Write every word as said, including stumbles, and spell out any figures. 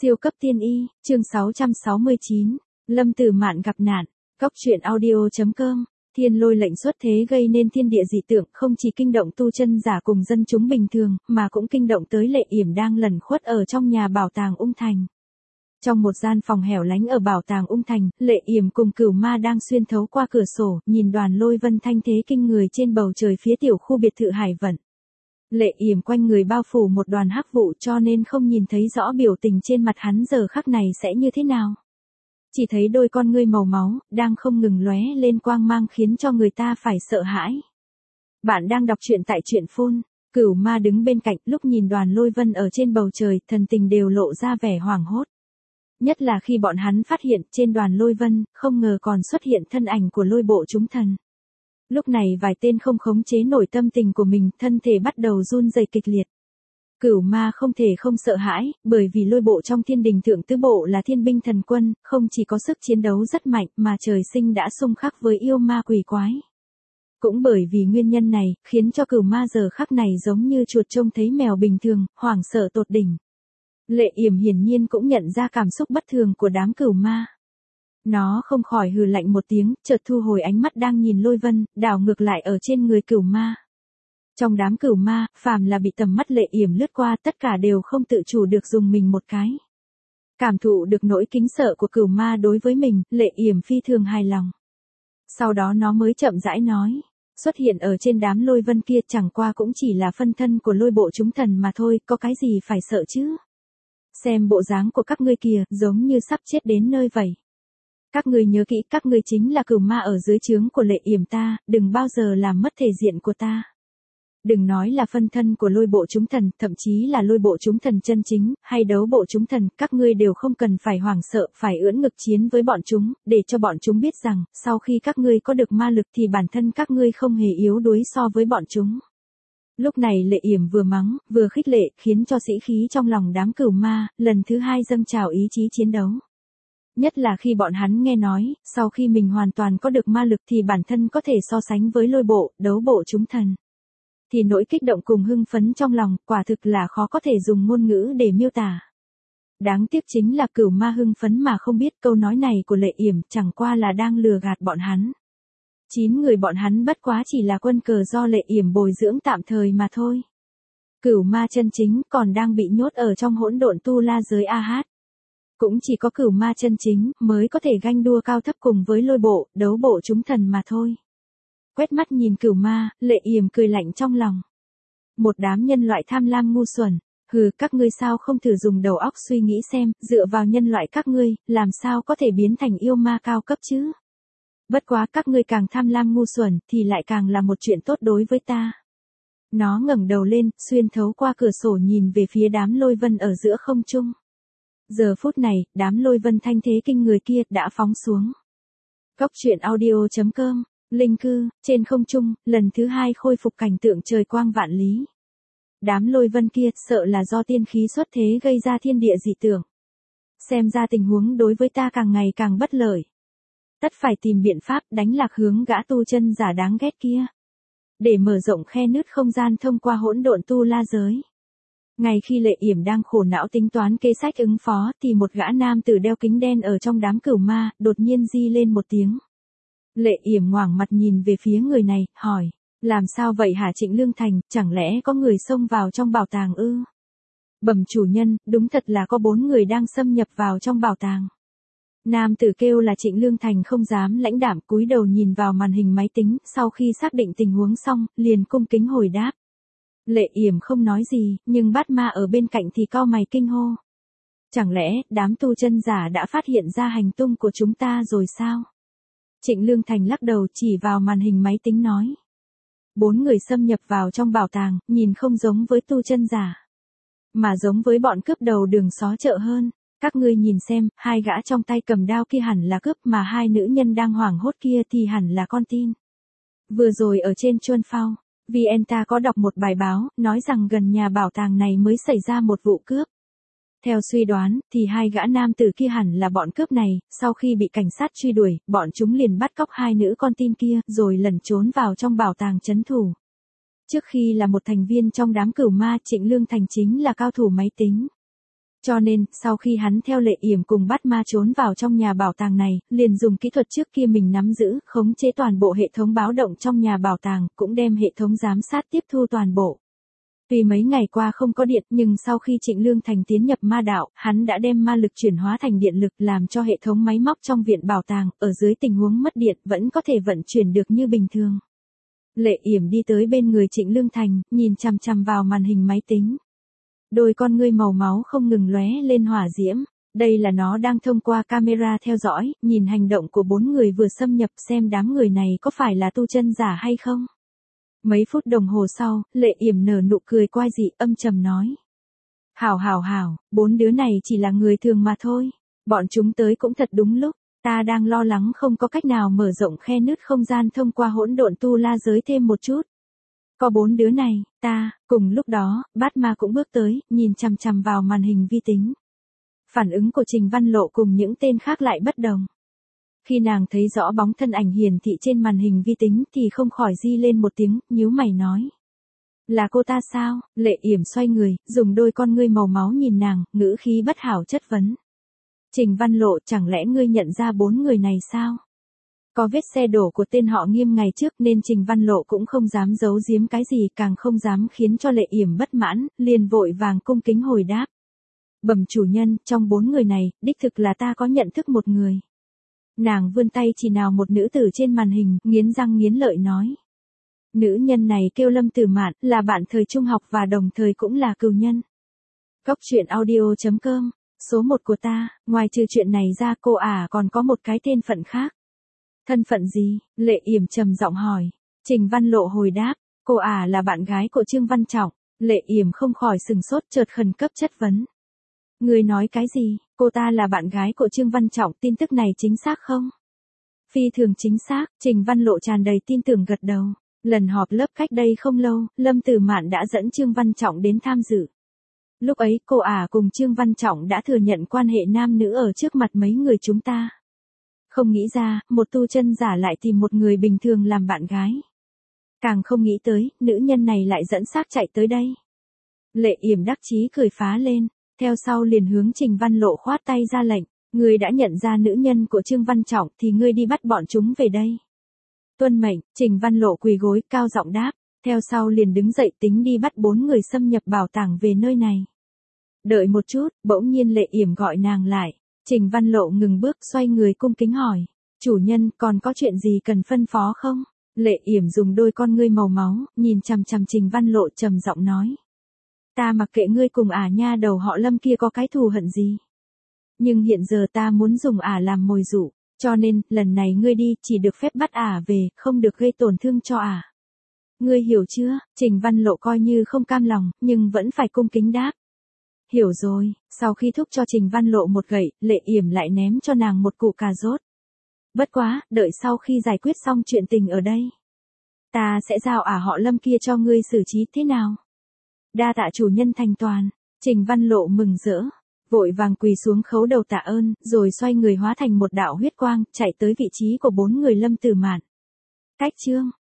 Siêu cấp tiên y, chương sáu trăm sáu mươi chín, Lâm Tử Mạn gặp nạn, Cóc truyện audio.com, thiên lôi lệnh xuất thế gây nên thiên địa dị tượng, không chỉ kinh động tu chân giả cùng dân chúng bình thường, mà cũng kinh động tới Lệ Yểm đang lẩn khuất ở trong nhà bảo tàng Ung Thành. Trong một gian phòng hẻo lánh ở bảo tàng Ung Thành, Lệ Yểm cùng Cửu Ma đang xuyên thấu qua cửa sổ, nhìn đoàn lôi vân thanh thế kinh người trên bầu trời phía tiểu khu biệt thự Hải Vận. Lệ Yểm quanh người bao phủ một đoàn hắc vụ cho nên không nhìn thấy rõ biểu tình trên mặt hắn giờ khắc này sẽ như thế nào. Chỉ thấy đôi con ngươi màu máu, đang không ngừng lóe lên quang mang khiến cho người ta phải sợ hãi. Bạn đang đọc truyện tại truyện phun. Cửu Ma đứng bên cạnh lúc nhìn đoàn lôi vân ở trên bầu trời, thần tình đều lộ ra vẻ hoảng hốt. Nhất là khi bọn hắn phát hiện trên đoàn lôi vân, không ngờ còn xuất hiện thân ảnh của lôi bộ chúng thần. Lúc này vài tên không khống chế nổi tâm tình của mình, thân thể bắt đầu run rẩy kịch liệt. Cửu Ma không thể không sợ hãi, bởi vì lôi bộ trong thiên đình thượng tứ bộ là thiên binh thần quân, không chỉ có sức chiến đấu rất mạnh mà trời sinh đã xung khắc với yêu ma quỷ quái. Cũng bởi vì nguyên nhân này, khiến cho Cửu Ma giờ khắc này giống như chuột trông thấy mèo bình thường, hoảng sợ tột đỉnh. Lệ Yểm hiển nhiên cũng nhận ra cảm xúc bất thường của đám Cửu Ma. Nó không khỏi hừ lạnh một tiếng, chợt thu hồi ánh mắt đang nhìn lôi vân, đảo ngược lại ở trên người Cửu Ma. Trong đám Cửu Ma, phàm là bị tầm mắt Lệ Yểm lướt qua, tất cả đều không tự chủ được dùng mình một cái. Cảm thụ được nỗi kính sợ của Cửu Ma đối với mình, Lệ Yểm phi thường hài lòng. Sau đó nó mới chậm rãi nói, xuất hiện ở trên đám lôi vân kia chẳng qua cũng chỉ là phân thân của lôi bộ chúng thần mà thôi, có cái gì phải sợ chứ? Xem bộ dáng của các ngươi kìa, giống như sắp chết đến nơi vậy. Các ngươi nhớ kỹ, các ngươi chính là Cửu Ma ở dưới trướng của Lệ Yểm ta, đừng bao giờ làm mất thể diện của ta. Đừng nói là phân thân của lôi bộ chúng thần, thậm chí là lôi bộ chúng thần chân chính, hay đấu bộ chúng thần, các ngươi đều không cần phải hoảng sợ, phải ưỡn ngực chiến với bọn chúng, để cho bọn chúng biết rằng, sau khi các ngươi có được ma lực thì bản thân các ngươi không hề yếu đuối so với bọn chúng. Lúc này Lệ Yểm vừa mắng, vừa khích lệ, khiến cho sĩ khí trong lòng đám Cửu Ma, lần thứ hai dâng trào ý chí chiến đấu. Nhất là khi bọn hắn nghe nói, sau khi mình hoàn toàn có được ma lực thì bản thân có thể so sánh với lôi bộ, đấu bộ chúng thần. Thì nỗi kích động cùng hưng phấn trong lòng, quả thực là khó có thể dùng ngôn ngữ để miêu tả. Đáng tiếc chính là Cửu Ma hưng phấn mà không biết câu nói này của Lệ Yểm chẳng qua là đang lừa gạt bọn hắn. Chín người bọn hắn bất quá chỉ là quân cờ do Lệ Yểm bồi dưỡng tạm thời mà thôi. Cửu Ma chân chính còn đang bị nhốt ở trong hỗn độn tu la giới A Hát. Cũng chỉ có Cửu Ma chân chính mới có thể ganh đua cao thấp cùng với lôi bộ, đấu bộ chúng thần mà thôi. Quét mắt nhìn Cửu Ma, Lệ Yểm cười lạnh trong lòng. Một đám nhân loại tham lam ngu xuẩn, hừ, các ngươi sao không thử dùng đầu óc suy nghĩ xem, dựa vào nhân loại các ngươi, làm sao có thể biến thành yêu ma cao cấp chứ? Bất quá các ngươi càng tham lam ngu xuẩn thì lại càng là một chuyện tốt đối với ta. Nó ngẩng đầu lên, xuyên thấu qua cửa sổ nhìn về phía đám lôi vân ở giữa không trung. Giờ phút này, đám lôi vân thanh thế kinh người kia đã phóng xuống. Cóc truyện audio.com, linh cư, trên không trung, lần thứ hai khôi phục cảnh tượng trời quang vạn lý. Đám lôi vân kia sợ là do tiên khí xuất thế gây ra thiên địa dị tượng. Xem ra tình huống đối với ta càng ngày càng bất lợi. Tất phải tìm biện pháp đánh lạc hướng gã tu chân giả đáng ghét kia. Để mở rộng khe nứt không gian thông qua hỗn độn tu la giới. Ngay khi Lệ Yểm đang khổ não tính toán kế sách ứng phó thì một gã nam tử đeo kính đen ở trong đám Cửu Ma đột nhiên di lên một tiếng. Lệ Yểm ngoảnh mặt nhìn về phía người này, hỏi, làm sao vậy hả Trịnh Lương Thành, chẳng lẽ có người xông vào trong bảo tàng ư? Bẩm chủ nhân, đúng thật là có bốn người đang xâm nhập vào trong bảo tàng. Nam tử kêu là Trịnh Lương Thành không dám lãnh đạm cúi đầu nhìn vào màn hình máy tính, sau khi xác định tình huống xong, liền cung kính hồi đáp. Lệ Yểm không nói gì, nhưng bát ma ở bên cạnh thì cau mày kinh hô. Chẳng lẽ, đám tu chân giả đã phát hiện ra hành tung của chúng ta rồi sao? Trịnh Lương Thành lắc đầu chỉ vào màn hình máy tính nói. Bốn người xâm nhập vào trong bảo tàng, nhìn không giống với tu chân giả. Mà giống với bọn cướp đầu đường xó chợ hơn. Các ngươi nhìn xem, hai gã trong tay cầm đao kia hẳn là cướp mà hai nữ nhân đang hoảng hốt kia thì hẳn là con tin. Vừa rồi ở trên Chuân Phao, vê en ta có đọc một bài báo, nói rằng gần nhà bảo tàng này mới xảy ra một vụ cướp. Theo suy đoán, thì hai gã nam tử kia hẳn là bọn cướp này, sau khi bị cảnh sát truy đuổi, bọn chúng liền bắt cóc hai nữ con tin kia, rồi lẩn trốn vào trong bảo tàng trấn thủ. Trước khi là một thành viên trong đám Cửu Ma, Trịnh Lương Thành chính là cao thủ máy tính. Cho nên, sau khi hắn theo Lệ Yểm cùng Bát Ma trốn vào trong nhà bảo tàng này, liền dùng kỹ thuật trước kia mình nắm giữ, khống chế toàn bộ hệ thống báo động trong nhà bảo tàng, cũng đem hệ thống giám sát tiếp thu toàn bộ. Tuy mấy ngày qua không có điện, nhưng sau khi Trịnh Lương Thành tiến nhập ma đạo, hắn đã đem ma lực chuyển hóa thành điện lực, làm cho hệ thống máy móc trong viện bảo tàng, ở dưới tình huống mất điện, vẫn có thể vận chuyển được như bình thường. Lệ Yểm đi tới bên người Trịnh Lương Thành, nhìn chằm chằm vào màn hình máy tính. Đôi con ngươi màu máu không ngừng lóe lên hỏa diễm. Đây là nó đang thông qua camera theo dõi, nhìn hành động của bốn người vừa xâm nhập, xem đám người này có phải là tu chân giả hay không. Mấy phút đồng hồ sau, Lệ Yểm nở nụ cười quái dị, âm trầm nói. Hảo hảo hảo, bốn đứa này chỉ là người thường mà thôi. Bọn chúng tới cũng thật đúng lúc, ta đang lo lắng không có cách nào mở rộng khe nứt không gian thông qua hỗn độn tu la giới thêm một chút. Có bốn đứa này, ta, cùng lúc đó, Bát Ma cũng bước tới, nhìn chằm chằm vào màn hình vi tính. Phản ứng của Trình Văn Lộ cùng những tên khác lại bất đồng. Khi nàng thấy rõ bóng thân ảnh hiển thị trên màn hình vi tính thì không khỏi di lên một tiếng, nhíu mày nói. Là cô ta sao? Lệ Yểm xoay người, dùng đôi con ngươi màu máu nhìn nàng, ngữ khí bất hảo chất vấn. Trình Văn Lộ, chẳng lẽ ngươi nhận ra bốn người này sao? Có vết xe đổ của tên họ Nghiêm ngày trước nên Trình Văn Lộ cũng không dám giấu giếm cái gì, càng không dám khiến cho Lệ Yểm bất mãn, liền vội vàng cung kính hồi đáp. Bẩm chủ nhân, trong bốn người này, đích thực là ta có nhận thức một người. Nàng vươn tay chỉ nào một nữ tử trên màn hình, nghiến răng nghiến lợi nói. Nữ nhân này kêu Lâm Tử Mạn, là bạn thời trung học và đồng thời cũng là cừu nhân. Góc truyện audio chấm com, số một của ta, ngoài trừ chuyện này ra cô ả còn có một cái tên phận khác. Thân phận gì? Lệ Yểm trầm giọng hỏi. Trình Văn Lộ hồi đáp, cô ả là bạn gái của Trương Văn Trọng. Lệ Yểm không khỏi sừng sốt, chợt khẩn cấp chất vấn. Người nói cái gì? Cô ta là bạn gái của Trương Văn Trọng, tin tức này chính xác không? Phi thường chính xác, Trình Văn Lộ tràn đầy tin tưởng gật đầu. Lần họp lớp cách đây không lâu, Lâm Tử Mạn đã dẫn Trương Văn Trọng đến tham dự. Lúc ấy, cô ả cùng Trương Văn Trọng đã thừa nhận quan hệ nam nữ ở trước mặt mấy người chúng ta. Không nghĩ ra, một tu chân giả lại tìm một người bình thường làm bạn gái. Càng không nghĩ tới, nữ nhân này lại dẫn xác chạy tới đây. Lệ Yểm đắc chí cười phá lên, theo sau liền hướng Trình Văn Lộ khoát tay ra lệnh, ngươi đã nhận ra nữ nhân của Trương Văn Trọng thì ngươi đi bắt bọn chúng về đây. Tuân mệnh, Trình Văn Lộ quỳ gối, cao giọng đáp, theo sau liền đứng dậy tính đi bắt bốn người xâm nhập bảo tàng về nơi này. Đợi một chút, bỗng nhiên Lệ Yểm gọi nàng lại. Trình Văn Lộ ngừng bước, xoay người cung kính hỏi, chủ nhân, còn có chuyện gì cần phân phó không? Lệ Yểm dùng đôi con ngươi màu máu, nhìn chằm chằm Trình Văn Lộ trầm giọng nói. Ta mặc kệ ngươi cùng ả nha đầu họ Lâm kia có cái thù hận gì. Nhưng hiện giờ ta muốn dùng ả làm mồi dụ, cho nên, lần này ngươi đi, chỉ được phép bắt ả về, không được gây tổn thương cho ả. Ngươi hiểu chưa? Trình Văn Lộ coi như không cam lòng, nhưng vẫn phải cung kính đáp. Hiểu rồi, sau khi thúc cho Trình Văn Lộ một gậy, Lệ Yểm lại ném cho nàng một củ cà rốt. Bất quá, đợi sau khi giải quyết xong chuyện tình ở đây. Ta sẽ giao ả họ Lâm kia cho ngươi xử trí thế nào? Đa tạ chủ nhân thành toàn, Trình Văn Lộ mừng rỡ, vội vàng quỳ xuống khấu đầu tạ ơn, rồi xoay người hóa thành một đạo huyết quang, chạy tới vị trí của bốn người Lâm Tử Mạn. Cách chương